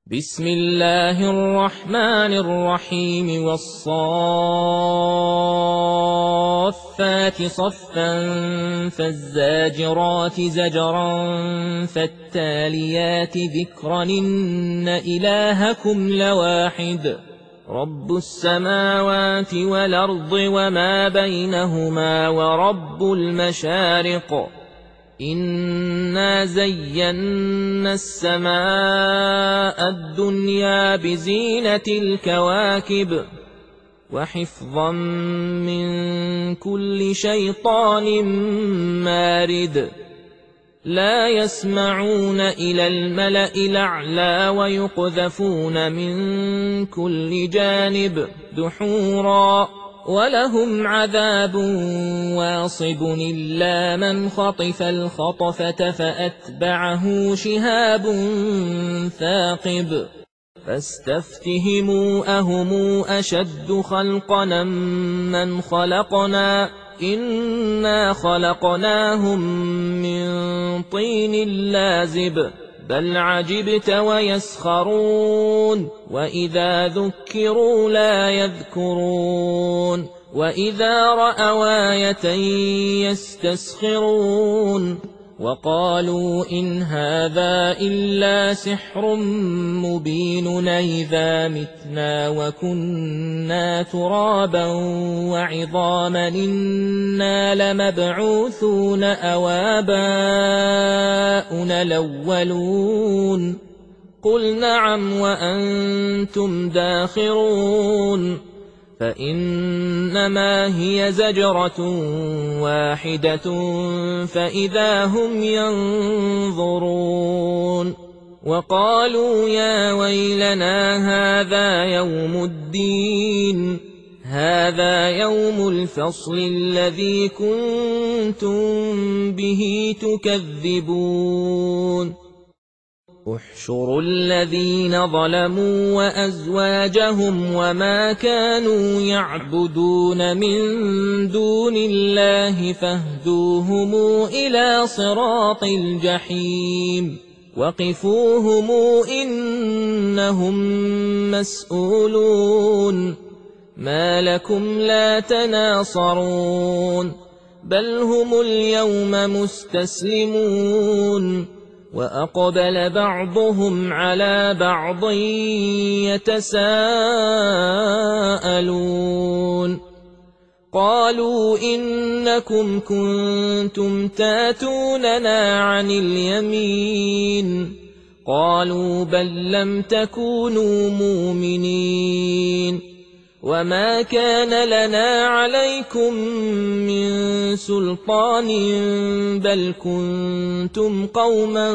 بسم الله الرحمن الرحيم والصافات صفا فالزاجرات زجرا فالتاليات ذكرا إن إلهكم لواحد رب السماوات والأرض وما بينهما ورب المشارق إنا زينا السماء الدنيا بزينة الكواكب وحفظا من كل شيطان مارد لا يسمعون إلى الملأ الأعلى ويقذفون من كل جانب دحورا ولهم عذاب واصب إلا من خطف الخطفة فأتبعه شهاب ثاقب فاستفتهموا أهم أشد خلقنا من خلقنا إنا خلقناهم من طين لازب بل عجبت ويسخرون وإذا ذكروا لا يذكرون وإذا رأوا آية يستسخرون وقالوا إن هذا إلا سحر مبين أإذا متنا وكنا ترابا وعظاما إنا لمبعوثون أو آباؤنا الأولون قل نعم وأنتم داخرون فإنما هي زجرة واحدة فإذا هم ينظرون وقالوا يا ويلنا هذا يوم الدين هذا يوم الفصل الذي كنتم به تكذبون احشروا الذين ظلموا وأزواجهم وما كانوا يعبدون من دون الله فاهدوهم إلى صراط الجحيم وقفوهم إنهم مسؤولون ما لكم لا تناصرون بل هم اليوم مستسلمون وأقبل بعضهم على بعض يتساءلون قالوا إنكم كنتم تاتوننا عن اليمين قالوا بل لم تكونوا مؤمنين وما كان لنا عليكم من سلطان بل كنتم قوما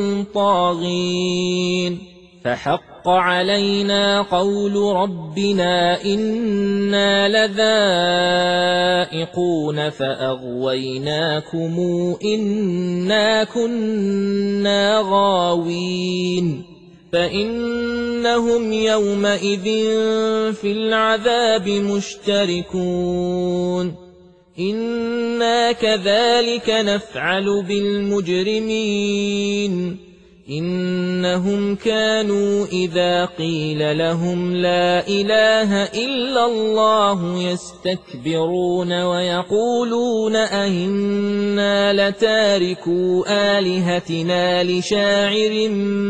طاغين فحق علينا قول ربنا إنا لذائقون فأغويناكم إنا كنا غاوين فإنهم يومئذ في العذاب مشتركون إنا كذلك نفعل بالمجرمين إنهم كانوا إذا قيل لهم لا إله إلا الله يستكبرون ويقولون أئنا لتاركو آلهتنا لشاعر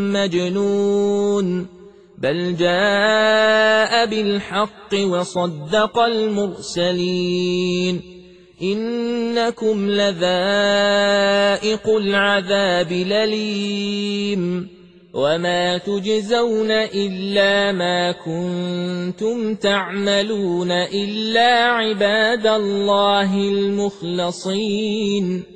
مجنون بل جاء بالحق وصدق المرسلين إنكم لذائق العذاب الأليم وما تجزون إلا ما كنتم تعملون إلا عباد الله المخلصين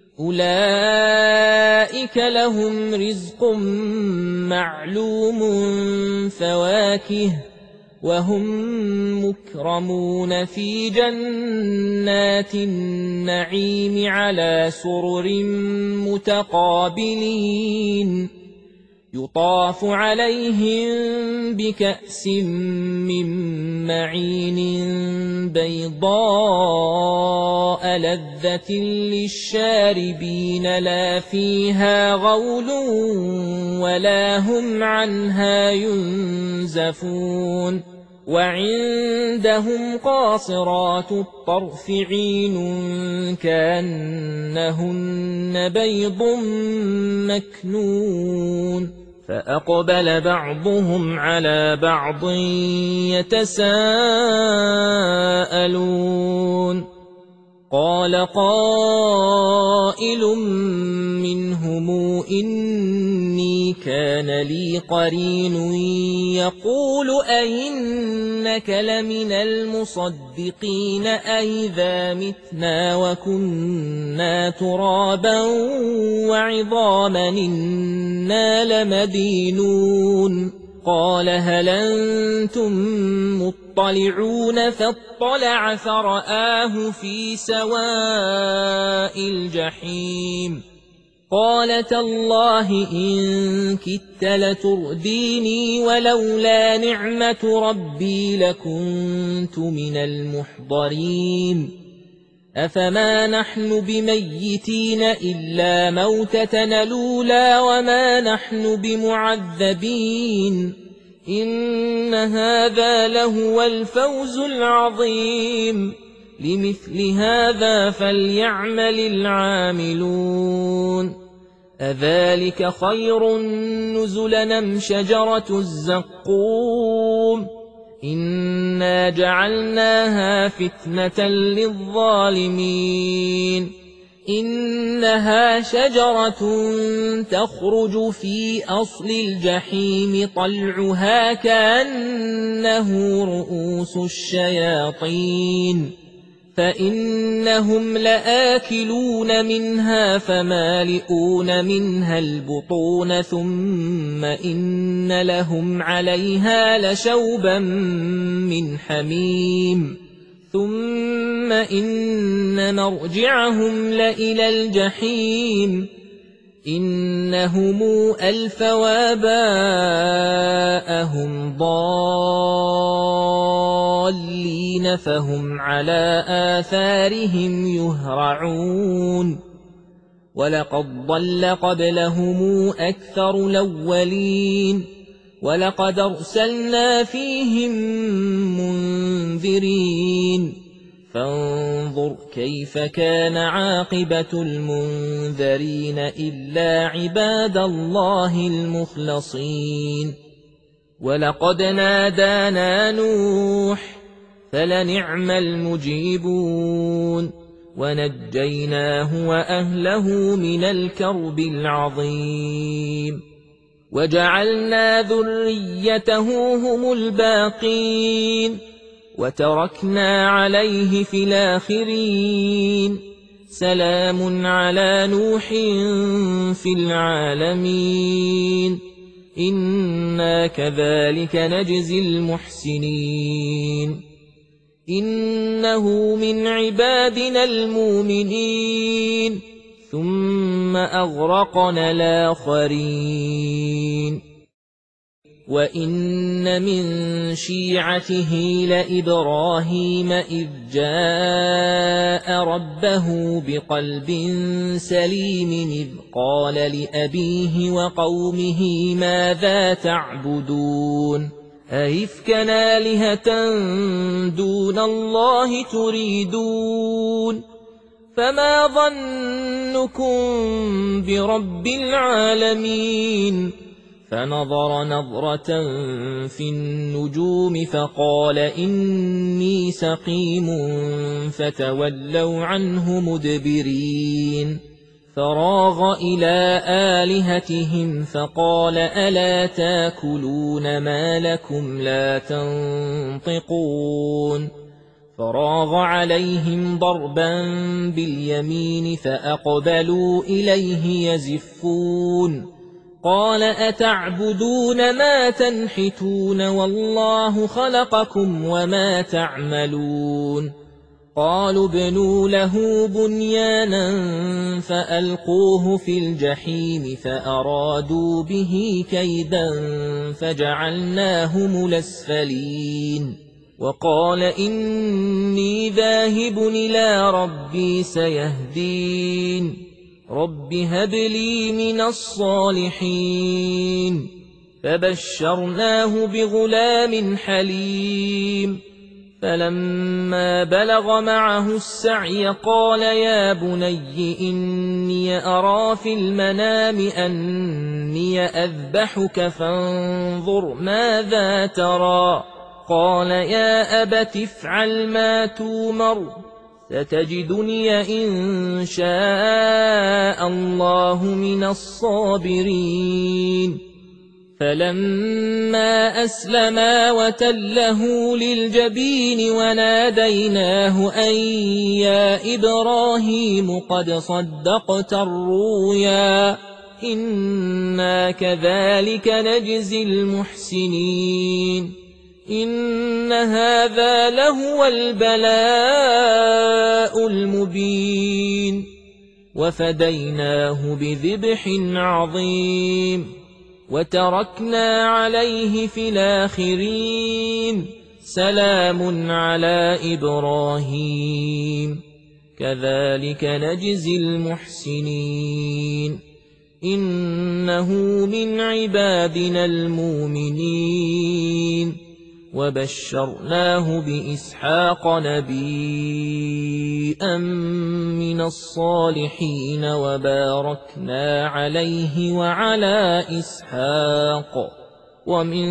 أولئك لهم رزق معلوم فواكه وهم مكرمون في جنات النعيم على سرر متقابلين يطاف عليهم بكأس من معين بيضاء لذة للشاربين لا فيها غول ولا هم عنها ينزفون وعندهم قاصرات الطرف عين كأنهن بيض مكنون فأقبل بعضهم على بعض يتساءلون قال قائل منهم إني كان لي قرين يقول أئنك لمن المصدقين أئذا متنا وكنا ترابا وعظاما إنا لمدينون قال هل أنتم مطلعون فاطلع فرآه في سواء الجحيم قال تالله إن كدت لترديني ولولا نعمة ربي لكنت من المحضرين أفما نحن بميتين إلا موتتنا الأولى وما نحن بمعذبين إن هذا لهو الفوز العظيم لمثل هذا فليعمل العاملون أذلك خير نزلا أم شجرة الزقوم إنا جعلناها فتنة للظالمين إنها شجرة تخرج في أصل الجحيم طلعها كأنه رؤوس الشياطين فإنهم لآكلون منها فمالئون منها البطون ثم إن لهم عليها لشوبا من حميم ثم إن مرجعهم لإلى الجحيم إنهم ألفوا آباءهم ضالين فهم على آثارهم يهرعون ولقد ضل قبلهم أكثر الأولين ولقد أرسلنا فيهم منذرين فانظر كيف كان عاقبة المنذرين إلا عباد الله المخلصين ولقد نادانا نوح فلنعم المجيبون ونجيناه وأهله من الكرب العظيم وجعلنا ذريته هم الباقين وتركنا عليه في الآخرين سلام على نوح في العالمين إنا كذلك نجزي المحسنين إنه من عبادنا المؤمنين ثم أغرقنا الآخرين وإن من شيعته لإبراهيم إذ جاء ربه بقلب سليم إذ قال لأبيه وقومه ماذا تعبدون أئفكا آلهة دون الله تريدون فما ظنكم برب العالمين فنظر نظرة في النجوم فقال إني سقيم فتولوا عنه مدبرين فراغ إلى آلهتهم فقال ألا تاكلون ما لكم لا تنطقون فراغ عليهم ضربا باليمين فأقبلوا إليه يزفون قال أتعبدون ما تنحتون والله خلقكم وما تعملون قالوا ابنوا له بنيانا فألقوه في الجحيم فأرادوا به كيدا فجعلناهم الأسفلين وقال إني ذاهب إلى ربي سيهدين رب هب لي من الصالحين فبشرناه بغلام حليم فلما بلغ معه السعي قال يا بني إني أرى في المنام أني أذبحك فانظر ماذا ترى قال يا أبت افعل ما تومر ستجدني إن شاء الله من الصابرين فلما أسلما وتله للجبين وناديناه أن يا إبراهيم قد صدقت الرؤيا إنا كذلك نجزي المحسنين إن هذا لهو البلاء المبين وفديناه بذبح عظيم وتركنا عليه في الآخرين سلام على إبراهيم كذلك نجزي المحسنين إنه من عبادنا المؤمنين وبشرناه بإسحاق نبيا من الصالحين وباركنا عليه وعلى إسحاق ومن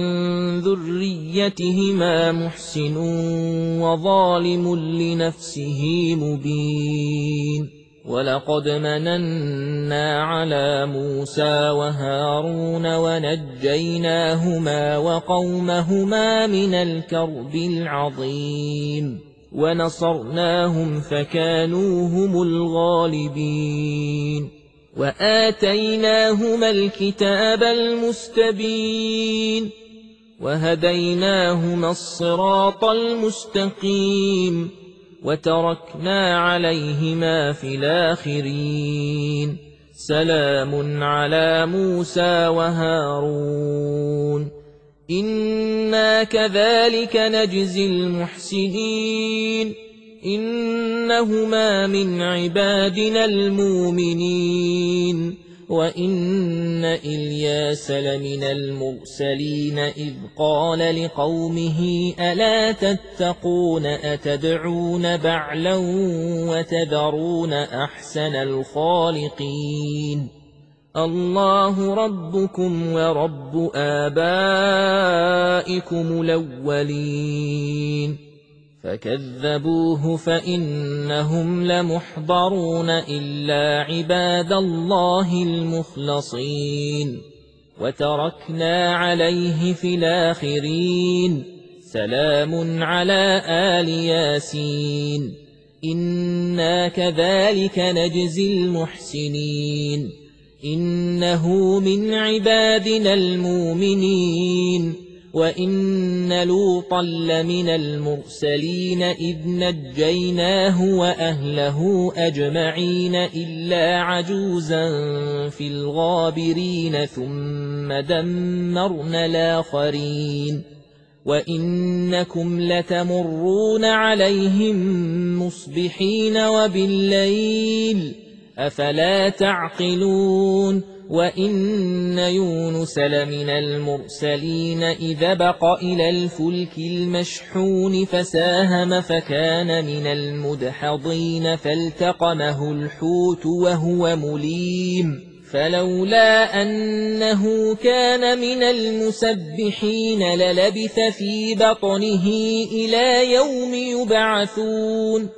ذريتهما محسن وظالم لنفسه مبين ولقد مننا على موسى وهارون ونجيناهما وقومهما من الكرب العظيم ونصرناهم فكانوا هم الغالبين وآتيناهما الكتاب المستبين وهديناهما الصراط المستقيم وتركنا عليهما في الآخرين سلام على موسى وهارون إنا كذلك نجزي المحسنين إنهما من عبادنا المؤمنين وإن إلياس لمن المرسلين إذ قال لقومه ألا تتقون أتدعون بعلا وتذرون أحسن الخالقين الله ربكم ورب آبائكم الأولين فكذبوه فإنهم لمحضرون إلا عباد الله المخلصين وتركنا عليه في الآخرين سلام على آل ياسين إنا كذلك نجزي المحسنين إنه من عبادنا المؤمنين وإن لوطا لمن المرسلين إذ نجيناه وأهله أجمعين إلا عجوزا في الغابرين ثم دمرنا الآخرين وإنكم لتمرون عليهم مصبحين وبالليل أفلا تعقلون وإن يونس لمن المرسلين إذا بق إلى الفلك المشحون فساهم فكان من المدحضين فالتقمه الحوت وهو مليم فلولا أنه كان من المسبحين للبث في بطنه إلى يوم يبعثون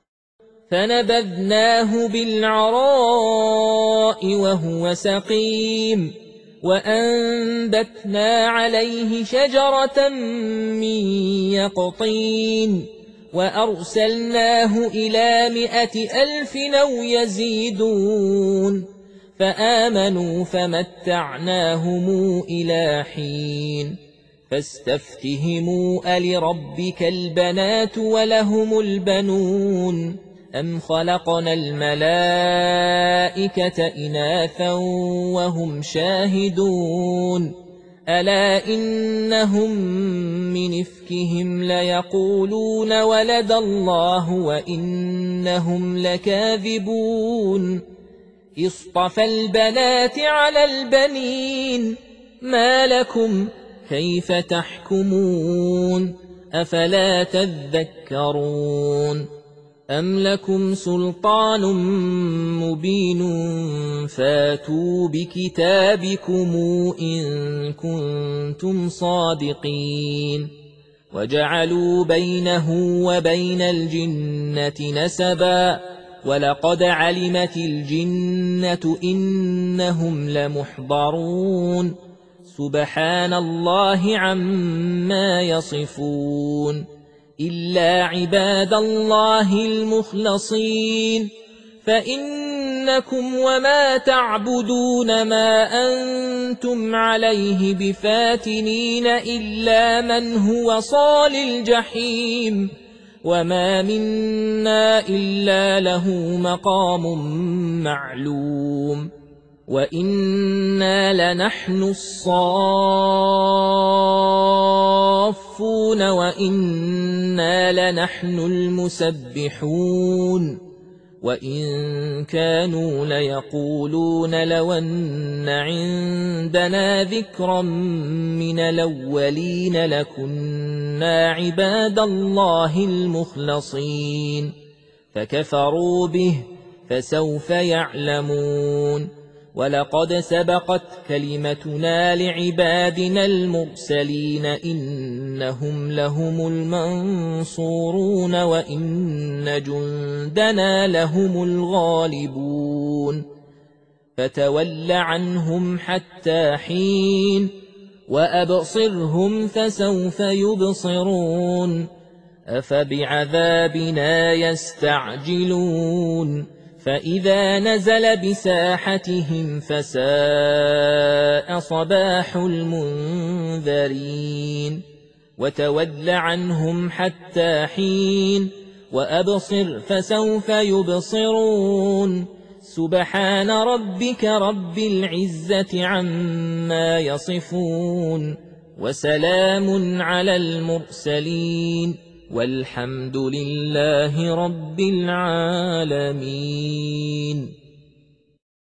فنبذناه بالعراء وهو سقيم وأنبتنا عليه شجرة من يقطين وأرسلناه إلى 100,000 أو يزيدون فآمنوا فمتعناهم إلى حين فاستفتهموا ألربك البنات ولهم البنون أم خلقنا الملائكة إناثا وهم شاهدون ألا إنهم من إفكهم ليقولون ولد الله وإنهم لكاذبون اصطفى البنات على البنين ما لكم كيف تحكمون أفلا تذكرون أم لكم سلطان مبين فاتوا بكتابكم إن كنتم صادقين وجعلوا بينه وبين الجنة نسبا ولقد علمت الجنة إنهم لمحضرون سبحان الله عما يصفون إلا عباد الله المخلصين فإنكم وما تعبدون ما أنتم عليه بفاتنين إلا من هو صال الجحيم وما منا إلا له مقام معلوم وإنا لنحن الصافون وإنا لنحن المسبحون وإن كانوا ليقولون لو أن عندنا ذكرا من الأولين لكنا عباد الله المخلصين فكفروا به فسوف يعلمون ولقد سبقت كلمتنا لعبادنا المرسلين إنهم لهم المنصورون وإن جندنا لهم الغالبون فتول عنهم حتى حين وأبصرهم فسوف يبصرون أفبعذابنا يستعجلون فإذا نزل بساحتهم فساء صباح المنذرين وتول عنهم حتى حين وأبصر فسوف يبصرون سبحان ربك رب العزة عما يصفون وسلام على المرسلين والحمد لله رب العالمين.